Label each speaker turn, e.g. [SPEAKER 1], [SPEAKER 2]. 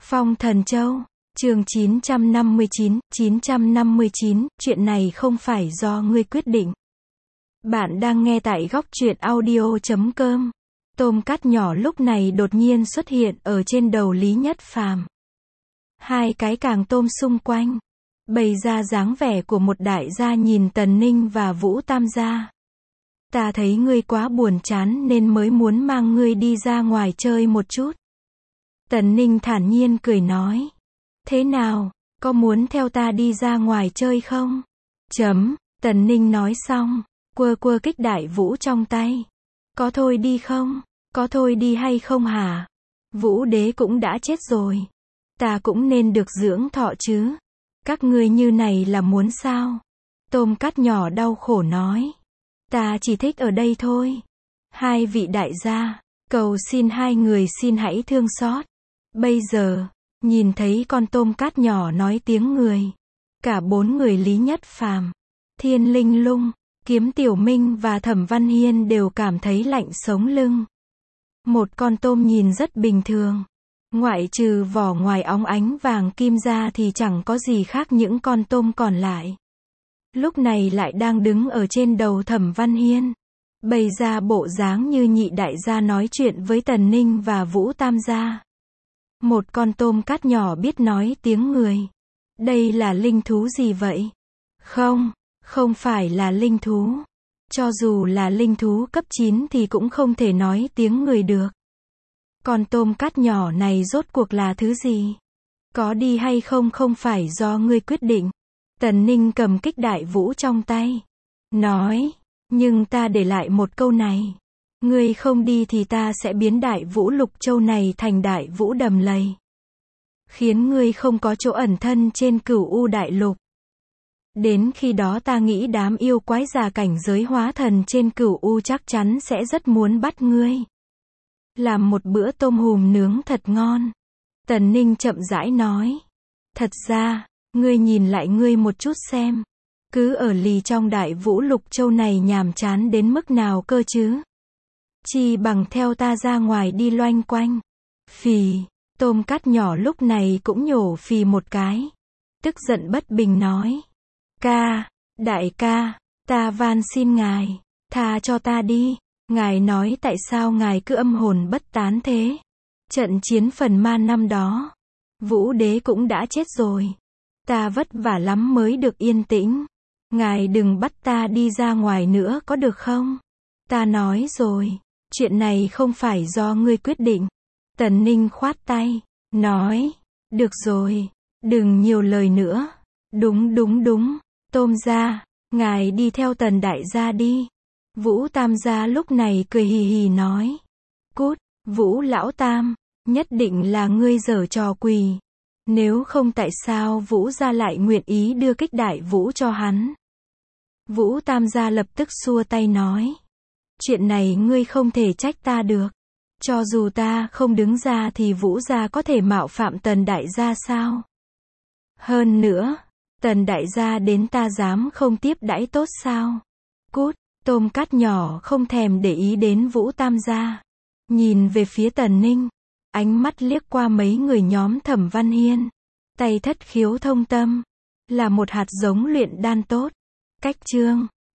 [SPEAKER 1] Phong Thần Châu, chương 959, chuyện này không phải do ngươi quyết định. Bạn đang nghe tại góc truyện audio.com. Tôm cắt nhỏ lúc này đột nhiên xuất hiện ở trên đầu Lý Nhất Phàm. Hai cái càng tôm xung quanh, bày ra dáng vẻ của một đại gia nhìn Tần Ninh và Vũ Tam gia. Ta thấy ngươi quá buồn chán nên mới muốn mang ngươi đi ra ngoài chơi một chút. Tần Ninh thản nhiên cười nói. Thế nào, có muốn theo ta đi ra ngoài chơi không? Tần Ninh nói xong, quơ quơ kích đại vũ trong tay. Có thôi đi không? Có thôi đi hay không hả? Vũ đế cũng đã chết rồi. Ta cũng nên được dưỡng thọ chứ. Các ngươi như này là muốn sao? Tôm cắt nhỏ đau khổ nói. Ta chỉ thích ở đây thôi. Hai vị đại gia, cầu xin hai người xin hãy thương xót. Bây giờ, nhìn thấy con tôm cát nhỏ nói tiếng người. Cả bốn người Lý Nhất Phàm, Thiên Linh Lung, Kiếm Tiểu Minh và Thẩm Văn Hiên đều cảm thấy lạnh sống lưng. Một con tôm nhìn rất bình thường. Ngoại trừ vỏ ngoài óng ánh vàng kim ra thì chẳng có gì khác những con tôm còn lại. Lúc này lại đang đứng ở trên đầu Thẩm Văn Hiên. Bày ra bộ dáng như nhị đại gia nói chuyện với Tần Ninh và Vũ Tam gia. Một con tôm cát nhỏ biết nói tiếng người. Đây là linh thú gì vậy? Không phải là linh thú. Cho dù là linh thú cấp 9 thì cũng không thể nói tiếng người được. Con tôm cát nhỏ này rốt cuộc là thứ gì? Có đi hay không không phải do ngươi quyết định. Tần Ninh cầm kích đại vũ trong tay. Nói, nhưng ta để lại một câu này. Ngươi không đi thì ta sẽ biến đại vũ lục châu này thành đại vũ đầm lầy. Khiến ngươi không có chỗ ẩn thân trên Cửu U đại lục. Đến khi đó ta nghĩ đám yêu quái già cảnh giới hóa thần trên Cửu U chắc chắn sẽ rất muốn bắt ngươi. Làm một bữa tôm hùm nướng thật ngon. Tần Ninh chậm rãi nói. Thật ra, ngươi nhìn lại ngươi một chút xem. Cứ ở lì trong đại vũ lục châu này nhàm chán đến mức nào cơ chứ? Chi bằng theo ta ra ngoài đi loanh quanh. Phì, tôm cát nhỏ lúc này cũng nhổ phì một cái. Tức giận bất bình nói. Đại ca, ta van xin ngài, tha cho ta đi. Ngài nói tại sao ngài cứ âm hồn bất tán thế? Trận chiến Phần Ma năm đó, Vũ đế cũng đã chết rồi. Ta vất vả lắm mới được yên tĩnh. Ngài đừng bắt ta đi ra ngoài nữa có được không? Ta nói rồi, chuyện này không phải do ngươi quyết định. Tần Ninh khoát tay, nói, được rồi, đừng nhiều lời nữa. Đúng, Tôm gia, ngài đi theo Tần đại gia đi. Vũ Tam gia lúc này cười hì hì nói. Cút, Vũ lão tam, nhất định là ngươi giở trò quỷ. Nếu không tại sao Vũ gia lại nguyện ý đưa kích đại vũ cho hắn? Vũ Tam gia lập tức xua tay nói. Chuyện này ngươi không thể trách ta được. Cho dù ta không đứng ra thì Vũ gia có thể mạo phạm Tần đại gia sao? Hơn nữa, Tần đại gia đến ta dám không tiếp đãi tốt sao? Cút, tôm cát nhỏ không thèm để ý đến Vũ Tam gia. Nhìn về phía Tần Ninh, ánh mắt liếc qua mấy người nhóm Thẩm Văn Hiên. Tay thất khiếu thông tâm, là một hạt giống luyện đan tốt. Cách chương